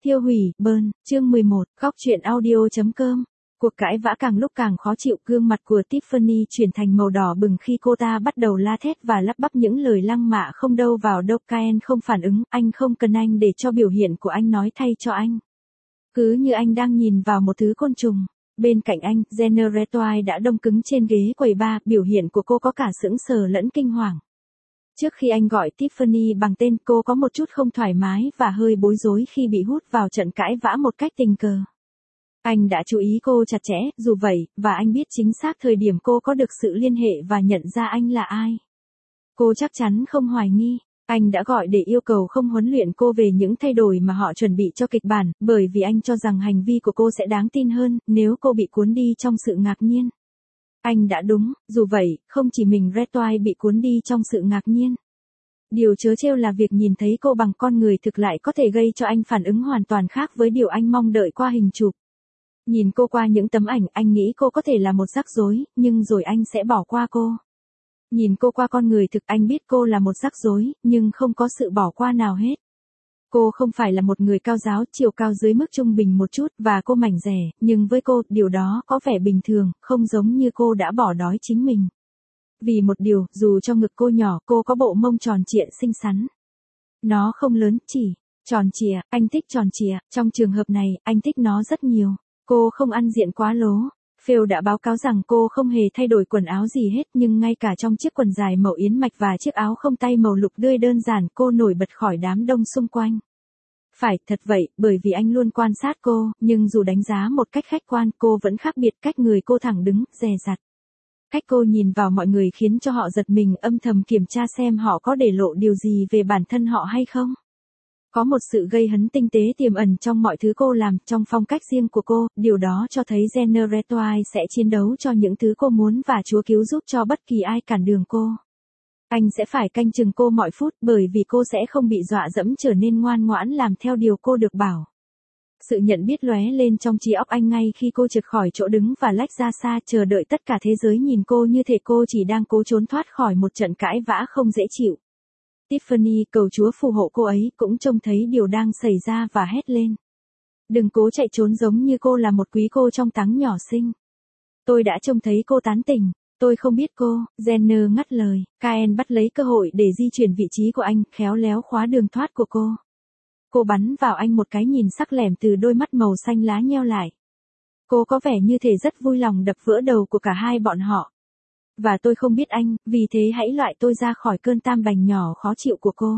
Tiêu hủy, burn, chương 11, góc truyện audio.com. Cuộc cãi vã càng lúc càng khó chịu, gương mặt của Tiffany chuyển thành màu đỏ bừng khi cô ta bắt đầu la thét và lắp bắp những lời lăng mạ không đâu vào đâu. Kyle không phản ứng, anh không cần anh để cho biểu hiện của anh nói thay cho anh. Cứ như anh đang nhìn vào một thứ côn trùng. Bên cạnh anh, Jenna Retway đã đông cứng trên ghế quầy bar, biểu hiện của cô có cả sững sờ lẫn kinh hoàng. Trước khi anh gọi Tiffany bằng tên, cô có một chút không thoải mái và hơi bối rối khi bị hút vào trận cãi vã một cách tình cờ. Anh đã chú ý cô chặt chẽ, dù vậy, và anh biết chính xác thời điểm cô có được sự liên hệ và nhận ra anh là ai. Cô chắc chắn không hoài nghi. Anh đã gọi để yêu cầu không huấn luyện cô về những thay đổi mà họ chuẩn bị cho kịch bản, bởi vì anh cho rằng hành vi của cô sẽ đáng tin hơn nếu cô bị cuốn đi trong sự ngạc nhiên. Anh đã đúng, dù vậy, không chỉ mình Retway bị cuốn đi trong sự ngạc nhiên. Điều trớ trêu là việc nhìn thấy cô bằng con người thực lại có thể gây cho anh phản ứng hoàn toàn khác với điều anh mong đợi qua hình chụp. Nhìn cô qua những tấm ảnh, anh nghĩ cô có thể là một rắc rối, nhưng rồi anh sẽ bỏ qua cô. Nhìn cô qua con người thực, anh biết cô là một rắc rối, nhưng không có sự bỏ qua nào hết. Cô không phải là một người cao ráo, chiều cao dưới mức trung bình một chút, và cô mảnh dẻ, nhưng với cô, điều đó có vẻ bình thường, không giống như cô đã bỏ đói chính mình. Vì một điều, dù cho ngực cô nhỏ, cô có bộ mông tròn trịa xinh xắn. Nó không lớn, chỉ tròn trịa, anh thích tròn trịa, trong trường hợp này, anh thích nó rất nhiều. Cô không ăn diện quá lố. Phil đã báo cáo rằng cô không hề thay đổi quần áo gì hết, nhưng ngay cả trong chiếc quần dài màu yến mạch và chiếc áo không tay màu lục tươi đơn giản, cô nổi bật khỏi đám đông xung quanh. Phải, thật vậy, bởi vì anh luôn quan sát cô, nhưng dù đánh giá một cách khách quan, cô vẫn khác biệt. Cách người cô thẳng đứng, dè dặt. Cách cô nhìn vào mọi người khiến cho họ giật mình, âm thầm kiểm tra xem họ có để lộ điều gì về bản thân họ hay không. Có một sự gây hấn tinh tế tiềm ẩn trong mọi thứ cô làm, trong phong cách riêng của cô, điều đó cho thấy Jenna Retway sẽ chiến đấu cho những thứ cô muốn và Chúa cứu giúp cho bất kỳ ai cản đường cô. Anh sẽ phải canh chừng cô mọi phút, bởi vì cô sẽ không bị dọa dẫm trở nên ngoan ngoãn làm theo điều cô được bảo. Sự nhận biết lóe lên trong trí óc anh ngay khi cô trượt khỏi chỗ đứng và lách ra xa, chờ đợi tất cả thế giới nhìn cô như thể cô chỉ đang cố trốn thoát khỏi một trận cãi vã không dễ chịu. Tiffany, cầu Chúa phù hộ cô ấy, cũng trông thấy điều đang xảy ra và hét lên. Đừng cố chạy trốn giống như cô là một quý cô trong táng nhỏ xinh. Tôi đã trông thấy cô tán tỉnh. Tôi không biết cô, Jenna ngắt lời. Kyle bắt lấy cơ hội để di chuyển vị trí của anh, khéo léo khóa đường thoát của cô. Cô bắn vào anh một cái nhìn sắc lẻm từ đôi mắt màu xanh lá nheo lại. Cô có vẻ như thể rất vui lòng đập vỡ đầu của cả hai bọn họ. Và tôi không biết anh, vì thế hãy loại tôi ra khỏi cơn tam bành nhỏ khó chịu của cô.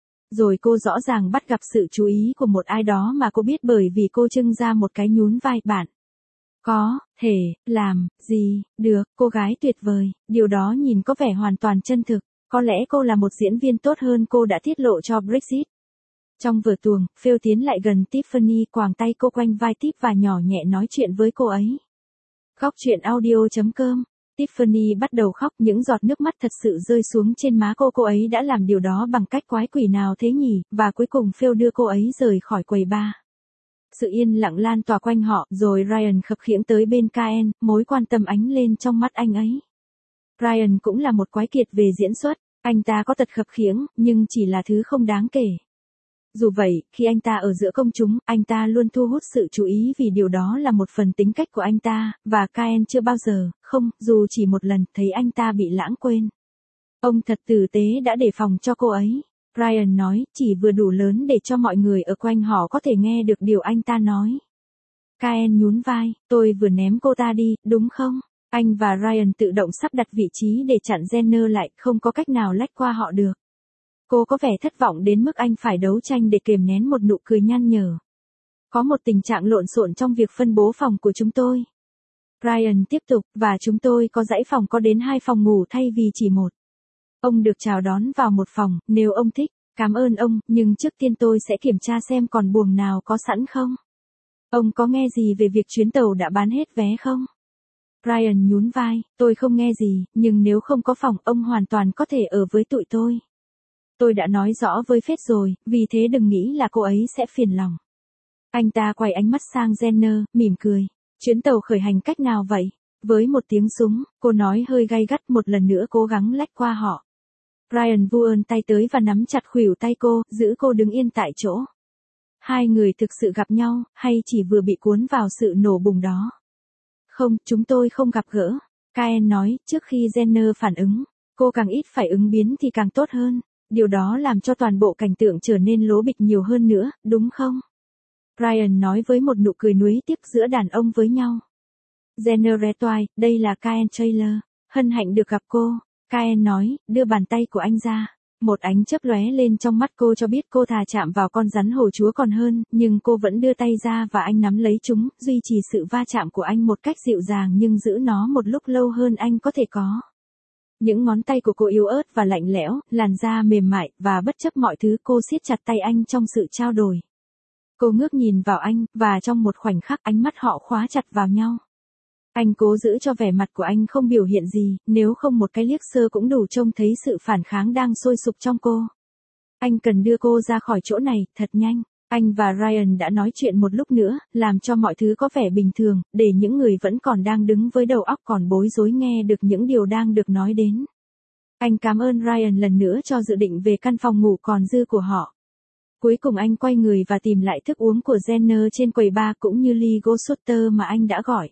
Rồi cô rõ ràng bắt gặp sự chú ý của một ai đó mà cô biết, bởi vì cô trưng ra một cái nhún vai. Bạn có thể làm gì được, cô gái tuyệt vời, điều đó nhìn có vẻ hoàn toàn chân thực. Có lẽ cô là một diễn viên tốt hơn cô đã tiết lộ cho Brexit. Trong vở tuồng, Phil tiến lại gần Tiffany, quàng tay cô quanh vai Tip và nhỏ nhẹ nói chuyện với cô ấy. Góc truyện audio.com. Tiffany bắt đầu khóc, những giọt nước mắt thật sự rơi xuống trên má cô ấy đã làm điều đó bằng cách quái quỷ nào thế nhỉ, và cuối cùng Phil đưa cô ấy rời khỏi quầy bar. Sự yên lặng lan tỏa quanh họ, rồi Ryan khập khiễng tới bên Kyle, mối quan tâm ánh lên trong mắt anh ấy. Ryan cũng là một quái kiệt về diễn xuất, anh ta có tật khập khiễng, nhưng chỉ là thứ không đáng kể. Dù vậy, khi anh ta ở giữa công chúng, anh ta luôn thu hút sự chú ý vì điều đó là một phần tính cách của anh ta, và Kyle chưa bao giờ, không, dù chỉ một lần, thấy anh ta bị lãng quên. Ông thật tử tế đã đề phòng cho cô ấy. Ryan nói, chỉ vừa đủ lớn để cho mọi người ở quanh họ có thể nghe được điều anh ta nói. Kyle nhún vai, tôi vừa ném cô ta đi, đúng không? Anh và Ryan tự động sắp đặt vị trí để chặn Jenna lại, không có cách nào lách qua họ được. Cô có vẻ thất vọng đến mức anh phải đấu tranh để kềm nén một nụ cười nhăn nhở. Có một tình trạng lộn xộn trong việc phân bố phòng của chúng tôi. Ryan tiếp tục, và chúng tôi có dãy phòng có đến 2 phòng ngủ thay vì chỉ một. Ông được chào đón vào một phòng, nếu ông thích. Cảm ơn ông, nhưng trước tiên tôi sẽ kiểm tra xem còn buồng nào có sẵn không. Ông có nghe gì về việc chuyến tàu đã bán hết vé không? Ryan nhún vai, tôi không nghe gì, nhưng nếu không có phòng, ông hoàn toàn có thể ở với tụi tôi. Tôi đã nói rõ với Phết rồi, vì thế đừng nghĩ là cô ấy sẽ phiền lòng. Anh ta quay ánh mắt sang Jenna, mỉm cười. Chuyến tàu khởi hành cách nào vậy? Với một tiếng súng, cô nói hơi gay gắt, một lần nữa cố gắng lách qua họ. Ryan vươn tay tới và nắm chặt khuỷu tay cô, giữ cô đứng yên tại chỗ. Hai người thực sự gặp nhau, hay chỉ vừa bị cuốn vào sự nổ bùng đó? Không, chúng tôi không gặp gỡ. Kyle nói, trước khi Jenner phản ứng, cô càng ít phải ứng biến thì càng tốt hơn. Điều đó làm cho toàn bộ cảnh tượng trở nên lố bịch nhiều hơn nữa, đúng không? Ryan nói với một nụ cười nuối tiếc giữa đàn ông với nhau. Jenner ré toai, đây là Kyle Taylor. Hân hạnh được gặp cô. Kyle nói, đưa bàn tay của anh ra. Một ánh chớp lóe lên trong mắt cô cho biết cô thà chạm vào con rắn hổ chúa còn hơn, nhưng cô vẫn đưa tay ra và anh nắm lấy chúng, duy trì sự va chạm của anh một cách dịu dàng nhưng giữ nó một lúc lâu hơn anh có thể có. Những ngón tay của cô yếu ớt và lạnh lẽo, làn da mềm mại, và bất chấp mọi thứ cô siết chặt tay anh trong sự trao đổi. Cô ngước nhìn vào anh, và trong một khoảnh khắc ánh mắt họ khóa chặt vào nhau. Anh cố giữ cho vẻ mặt của anh không biểu hiện gì, nếu không một cái liếc sơ cũng đủ trông thấy sự phản kháng đang sôi sục trong cô. Anh cần đưa cô ra khỏi chỗ này, thật nhanh. Anh và Ryan đã nói chuyện một lúc nữa, làm cho mọi thứ có vẻ bình thường, để những người vẫn còn đang đứng với đầu óc còn bối rối nghe được những điều đang được nói đến. Anh cảm ơn Ryan lần nữa cho dự định về căn phòng ngủ còn dư của họ. Cuối cùng anh quay người và tìm lại thức uống của Jenner trên quầy bar cũng như ly Gloucester mà anh đã gọi.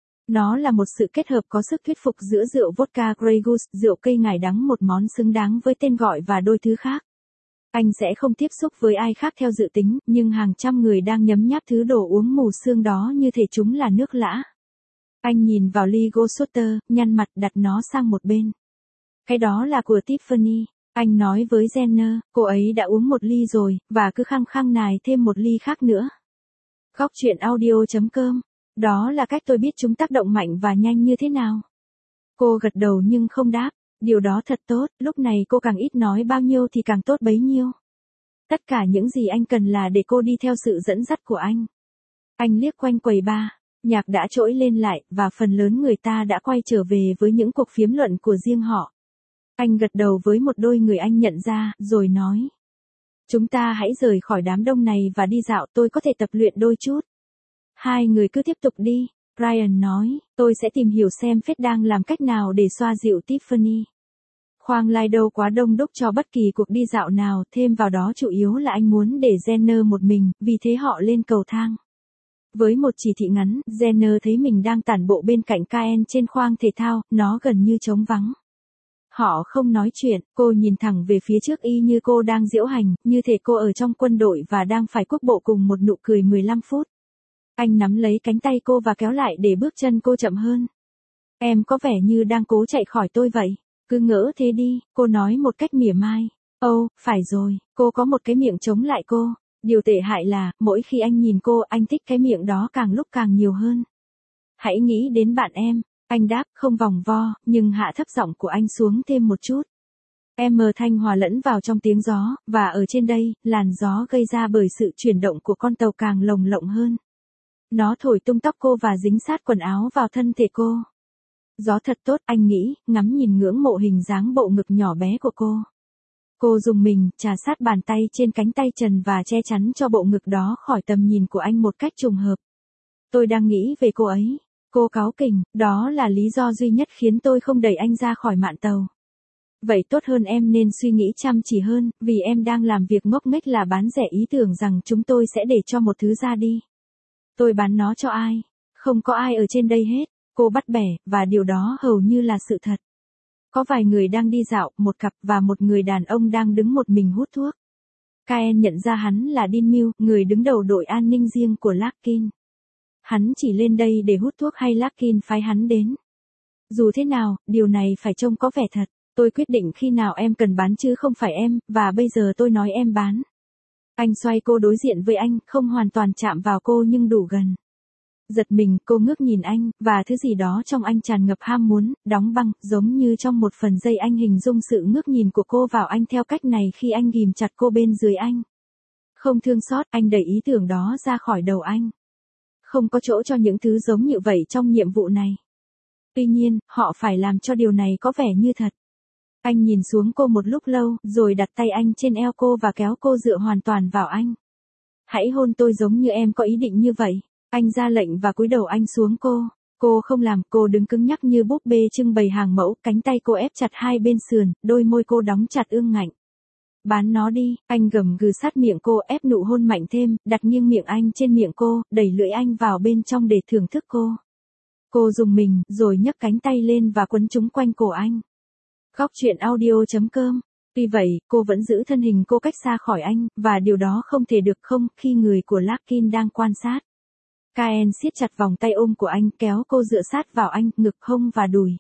Nó là một sự kết hợp có sức thuyết phục giữa rượu vodka Grey Goose, rượu cây ngải đắng, một món xứng đáng với tên gọi và đôi thứ khác. Anh sẽ không tiếp xúc với ai khác theo dự tính, nhưng hàng trăm người đang nhấm nháp thứ đồ uống mù sương đó như thể chúng là nước lã. Anh nhìn vào ly Gloucester, nhăn mặt đặt nó sang một bên. Cái đó là của Tiffany. Anh nói với Jenner, cô ấy đã uống một ly rồi, và cứ khăng khăng nài thêm một ly khác nữa. Góc truyện audio.com. Đó là cách tôi biết chúng tác động mạnh và nhanh như thế nào. Cô gật đầu nhưng không đáp. Điều đó thật tốt, lúc này cô càng ít nói bao nhiêu thì càng tốt bấy nhiêu. Tất cả những gì anh cần là để cô đi theo sự dẫn dắt của anh. Anh liếc quanh quầy bar, nhạc đã trỗi lên lại, và phần lớn người ta đã quay trở về với những cuộc phiếm luận của riêng họ. Anh gật đầu với một đôi người anh nhận ra, rồi nói. Chúng ta hãy rời khỏi đám đông này và đi dạo, tôi có thể tập luyện đôi chút. Hai người cứ tiếp tục đi. Ryan nói, tôi sẽ tìm hiểu xem Fed đang làm cách nào để xoa dịu Tiffany. Khoang lai đâu quá đông đúc cho bất kỳ cuộc đi dạo nào, thêm vào đó chủ yếu là anh muốn để Jenner một mình, vì thế họ lên cầu thang. Với một chỉ thị ngắn, Jenner thấy mình đang tản bộ bên cạnh Kyle trên khoang thể thao, nó gần như trống vắng. Họ không nói chuyện, cô nhìn thẳng về phía trước y như cô đang diễu hành, như thể cô ở trong quân đội và đang phải quốc bộ cùng một nụ cười 15 phút. Anh nắm lấy cánh tay cô và kéo lại để bước chân cô chậm hơn. Em có vẻ như đang cố chạy khỏi tôi vậy. Cứ ngỡ thế đi, cô nói một cách mỉa mai. Ồ, phải rồi, cô có một cái miệng chống lại cô. Điều tệ hại là, mỗi khi anh nhìn cô, anh thích cái miệng đó càng lúc càng nhiều hơn. Hãy nghĩ đến bạn em. Anh đáp, không vòng vo, nhưng hạ thấp giọng của anh xuống thêm một chút. Em thanh hòa lẫn vào trong tiếng gió, và ở trên đây, làn gió gây ra bởi sự chuyển động của con tàu càng lồng lộng hơn. Nó thổi tung tóc cô và dính sát quần áo vào thân thể cô. Gió thật tốt, anh nghĩ, ngắm nhìn ngưỡng mộ hình dáng bộ ngực nhỏ bé của cô. Cô dùng mình, trà sát bàn tay trên cánh tay trần và che chắn cho bộ ngực đó khỏi tầm nhìn của anh một cách trùng hợp. Tôi đang nghĩ về cô ấy. Cô cáu kỉnh, đó là lý do duy nhất khiến tôi không đẩy anh ra khỏi mạn tàu. Vậy tốt hơn em nên suy nghĩ chăm chỉ hơn, vì em đang làm việc ngốc nghếch là bán rẻ ý tưởng rằng chúng tôi sẽ để cho một thứ ra đi. Tôi bán nó cho ai? Không có ai ở trên đây hết. Cô bắt bẻ, và điều đó hầu như là sự thật. Có vài người đang đi dạo, một cặp và một người đàn ông đang đứng một mình hút thuốc. Kyle nhận ra hắn là Dean Mills, người đứng đầu đội an ninh riêng của Larkin. Hắn chỉ lên đây để hút thuốc hay Larkin phái hắn đến? Dù thế nào, điều này phải trông có vẻ thật. Tôi quyết định khi nào em cần bán chứ không phải em, và bây giờ tôi nói em bán. Anh xoay cô đối diện với anh, không hoàn toàn chạm vào cô nhưng đủ gần. Giật mình, cô ngước nhìn anh, và thứ gì đó trong anh tràn ngập ham muốn, đóng băng, giống như trong một phần giây anh hình dung sự ngước nhìn của cô vào anh theo cách này khi anh ghìm chặt cô bên dưới anh. Không thương xót, anh đẩy ý tưởng đó ra khỏi đầu anh. Không có chỗ cho những thứ giống như vậy trong nhiệm vụ này. Tuy nhiên, họ phải làm cho điều này có vẻ như thật. Anh nhìn xuống cô một lúc lâu, rồi đặt tay anh trên eo cô và kéo cô dựa hoàn toàn vào anh. Hãy hôn tôi giống như em có ý định như vậy. Anh ra lệnh và cúi đầu anh xuống cô. Cô không làm, cô đứng cứng nhắc như búp bê trưng bày hàng mẫu, cánh tay cô ép chặt hai bên sườn, đôi môi cô đóng chặt ương ngạnh. Bán nó đi, anh gầm gừ sát miệng cô, ép nụ hôn mạnh thêm, đặt nghiêng miệng anh trên miệng cô, đẩy lưỡi anh vào bên trong để thưởng thức cô. Cô rùng mình, rồi nhấc cánh tay lên và quấn chúng quanh cổ anh. Góc truyện audio.com. Tuy vậy, cô vẫn giữ thân hình cô cách xa khỏi anh, và điều đó không thể được không khi người của Larkin đang quan sát. Caen siết chặt vòng tay ôm của anh, kéo cô dựa sát vào anh, ngực hông và đùi.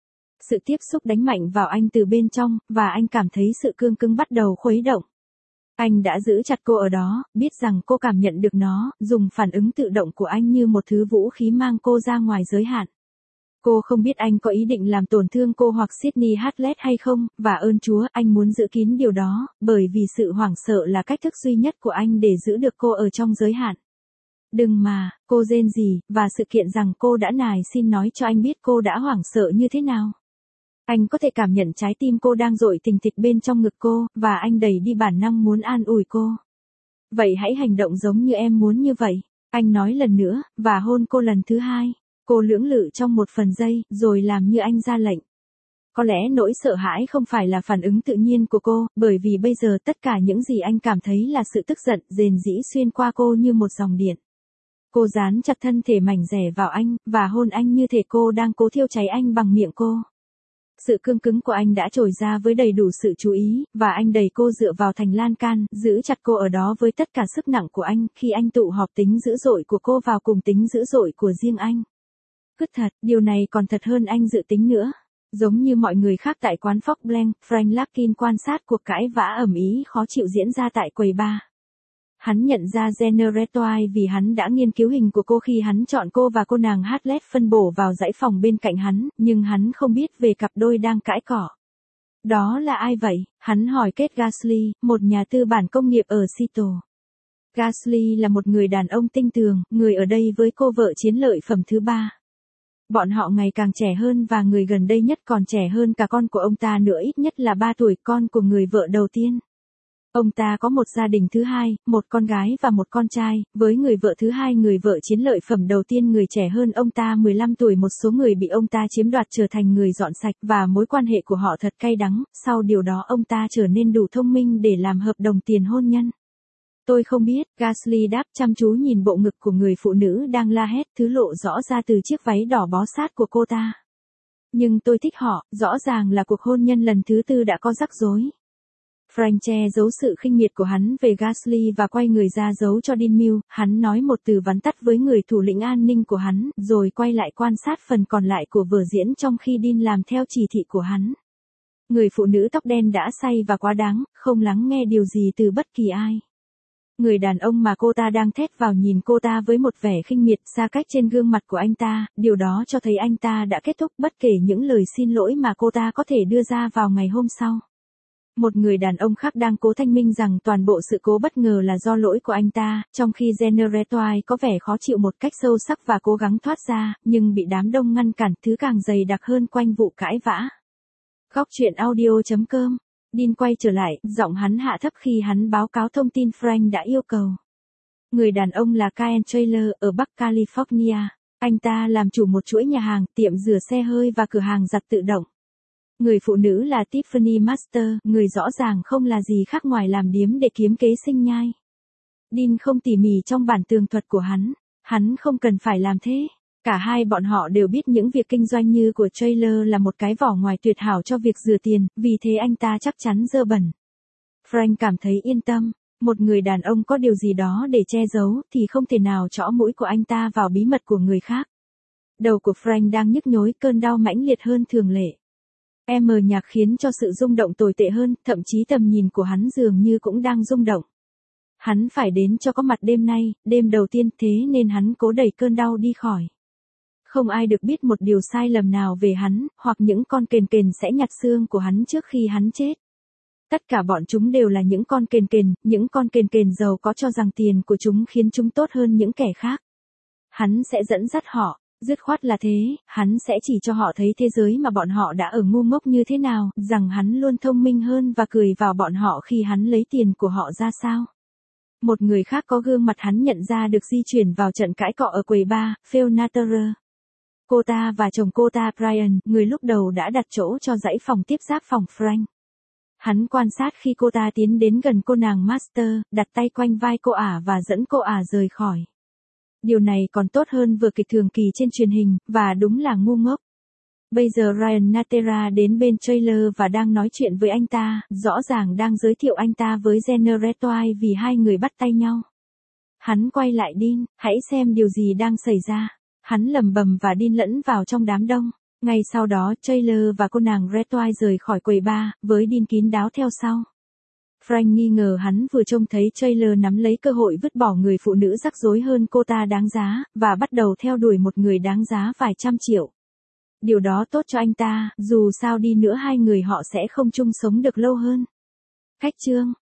Sự tiếp xúc đánh mạnh vào anh từ bên trong, và anh cảm thấy sự cương cứng bắt đầu khuấy động. Anh đã giữ chặt cô ở đó, biết rằng cô cảm nhận được nó, dùng phản ứng tự động của anh như một thứ vũ khí mang cô ra ngoài giới hạn. Cô không biết anh có ý định làm tổn thương cô hoặc Sydney Hartlett hay không, và ơn Chúa, anh muốn giữ kín điều đó, bởi vì sự hoảng sợ là cách thức duy nhất của anh để giữ được cô ở trong giới hạn. Đừng mà, cô rên rỉ, và sự kiện rằng cô đã nài xin nói cho anh biết cô đã hoảng sợ như thế nào. Anh có thể cảm nhận trái tim cô đang dội thình thịch bên trong ngực cô, và anh đẩy đi bản năng muốn an ủi cô. Vậy hãy hành động giống như em muốn như vậy, anh nói lần nữa, và hôn cô lần thứ hai. Cô lưỡng lự trong một phần giây, rồi làm như anh ra lệnh. Có lẽ nỗi sợ hãi không phải là phản ứng tự nhiên của cô, bởi vì bây giờ tất cả những gì anh cảm thấy là sự tức giận, rền rĩ xuyên qua cô như một dòng điện. Cô dán chặt thân thể mảnh dẻ vào anh, và hôn anh như thể cô đang cố thiêu cháy anh bằng miệng cô. Sự cương cứng của anh đã trồi ra với đầy đủ sự chú ý, và anh đẩy cô dựa vào thành lan can, giữ chặt cô ở đó với tất cả sức nặng của anh, khi anh tụ họp tính dữ dội của cô vào cùng tính dữ dội của riêng anh. Cứ thật, điều này còn thật hơn anh dự tính nữa. Giống như mọi người khác tại quán Fox Blanc, Frank Larkin quan sát cuộc cãi vã ầm ĩ khó chịu diễn ra tại quầy bar. Hắn nhận ra Jenna Retoy vì hắn đã nghiên cứu hình của cô khi hắn chọn cô và cô nàng Hartlett phân bổ vào dãy phòng bên cạnh hắn, nhưng hắn không biết về cặp đôi đang cãi cọ. Đó là ai vậy? Hắn hỏi Kate Gasly, một nhà tư bản công nghiệp ở Seattle. Gasly là một người đàn ông tinh tường, người ở đây với cô vợ chiến lợi phẩm thứ ba. Bọn họ ngày càng trẻ hơn và người gần đây nhất còn trẻ hơn cả con của ông ta nữa, ít nhất là 3 tuổi, con của người vợ đầu tiên. Ông ta có một gia đình thứ hai, một con gái và một con trai, với người vợ thứ hai, người vợ chiến lợi phẩm đầu tiên, người trẻ hơn ông ta 15 tuổi. Một số người bị ông ta chiếm đoạt trở thành người dọn sạch, và mối quan hệ của họ thật cay đắng. Sau điều đó ông ta trở nên đủ thông minh để làm hợp đồng tiền hôn nhân. Tôi không biết, Gasly đáp, chăm chú nhìn bộ ngực của người phụ nữ đang la hét, thứ lộ rõ ra từ chiếc váy đỏ bó sát của cô ta. Nhưng tôi thích họ, rõ ràng là cuộc hôn nhân lần thứ tư đã có rắc rối. Frank che giấu sự khinh miệt của hắn về Gasly và quay người ra giấu cho Dean Mills. Hắn nói một từ vắn tắt với người thủ lĩnh an ninh của hắn, rồi quay lại quan sát phần còn lại của vở diễn trong khi Dean làm theo chỉ thị của hắn. Người phụ nữ tóc đen đã say và quá đáng, không lắng nghe điều gì từ bất kỳ ai. Người đàn ông mà cô ta đang thét vào nhìn cô ta với một vẻ khinh miệt xa cách trên gương mặt của anh ta, điều đó cho thấy anh ta đã kết thúc bất kể những lời xin lỗi mà cô ta có thể đưa ra vào ngày hôm sau. Một người đàn ông khác đang cố thanh minh rằng toàn bộ sự cố bất ngờ là do lỗi của anh ta, trong khi Jenna Retoy có vẻ khó chịu một cách sâu sắc và cố gắng thoát ra, nhưng bị đám đông ngăn cản, thứ càng dày đặc hơn quanh vụ cãi vã. Góc truyện audio.com. Dean quay trở lại, giọng hắn hạ thấp khi hắn báo cáo thông tin Frank đã yêu cầu. Người đàn ông là Caen Taylor ở Bắc California. Anh ta làm chủ một chuỗi nhà hàng, tiệm rửa xe hơi và cửa hàng giặt tự động. Người phụ nữ là Tiffany Master, người rõ ràng không là gì khác ngoài làm điếm để kiếm kế sinh nhai. Dean không tỉ mỉ trong bản tường thuật của hắn không cần phải làm thế. Cả hai bọn họ đều biết những việc kinh doanh như của Taylor là một cái vỏ ngoài tuyệt hảo cho việc rửa tiền, vì thế anh ta chắc chắn dơ bẩn. Frank cảm thấy yên tâm, một người đàn ông có điều gì đó để che giấu thì không thể nào trõ mũi của anh ta vào bí mật của người khác. Đầu của Frank đang nhức nhối, cơn đau mãnh liệt hơn thường lệ. Nhạc khiến cho sự rung động tồi tệ hơn, thậm chí tầm nhìn của hắn dường như cũng đang rung động. Hắn phải đến cho có mặt đêm nay, đêm đầu tiên, thế nên hắn cố đẩy cơn đau đi khỏi. Không ai được biết một điều sai lầm nào về hắn, hoặc những con kền kền sẽ nhặt xương của hắn trước khi hắn chết. Tất cả bọn chúng đều là những con kền kền giàu có cho rằng tiền của chúng khiến chúng tốt hơn những kẻ khác. Hắn sẽ dẫn dắt họ, dứt khoát là thế, hắn sẽ chỉ cho họ thấy thế giới mà bọn họ đã ở ngu ngốc như thế nào, rằng hắn luôn thông minh hơn và cười vào bọn họ khi hắn lấy tiền của họ ra sao. Một người khác có gương mặt hắn nhận ra được di chuyển vào trận cãi cọ ở quầy bar, Phil Natterer. Cô ta và chồng cô ta Brian, người lúc đầu đã đặt chỗ cho dãy phòng tiếp giáp phòng Frank. Hắn quan sát khi cô ta tiến đến gần cô nàng Master, đặt tay quanh vai cô ả và dẫn cô ả rời khỏi. Điều này còn tốt hơn vừa kịch thường kỳ trên truyền hình, và đúng là ngu ngốc. Bây giờ Ryan Natera đến bên trailer và đang nói chuyện với anh ta, rõ ràng đang giới thiệu anh ta với Jenna Retway vì hai người bắt tay nhau. Hắn quay lại Dean, hãy xem điều gì đang xảy ra. Hắn lầm bầm và Dean lẫn vào trong đám đông. Ngay sau đó Taylor và cô nàng Retway rời khỏi quầy bar, với Dean kín đáo theo sau. Frank nghi ngờ hắn vừa trông thấy Taylor nắm lấy cơ hội vứt bỏ người phụ nữ rắc rối hơn cô ta đáng giá, và bắt đầu theo đuổi một người đáng giá vài trăm triệu. Điều đó tốt cho anh ta, dù sao đi nữa hai người họ sẽ không chung sống được lâu hơn. Khách chương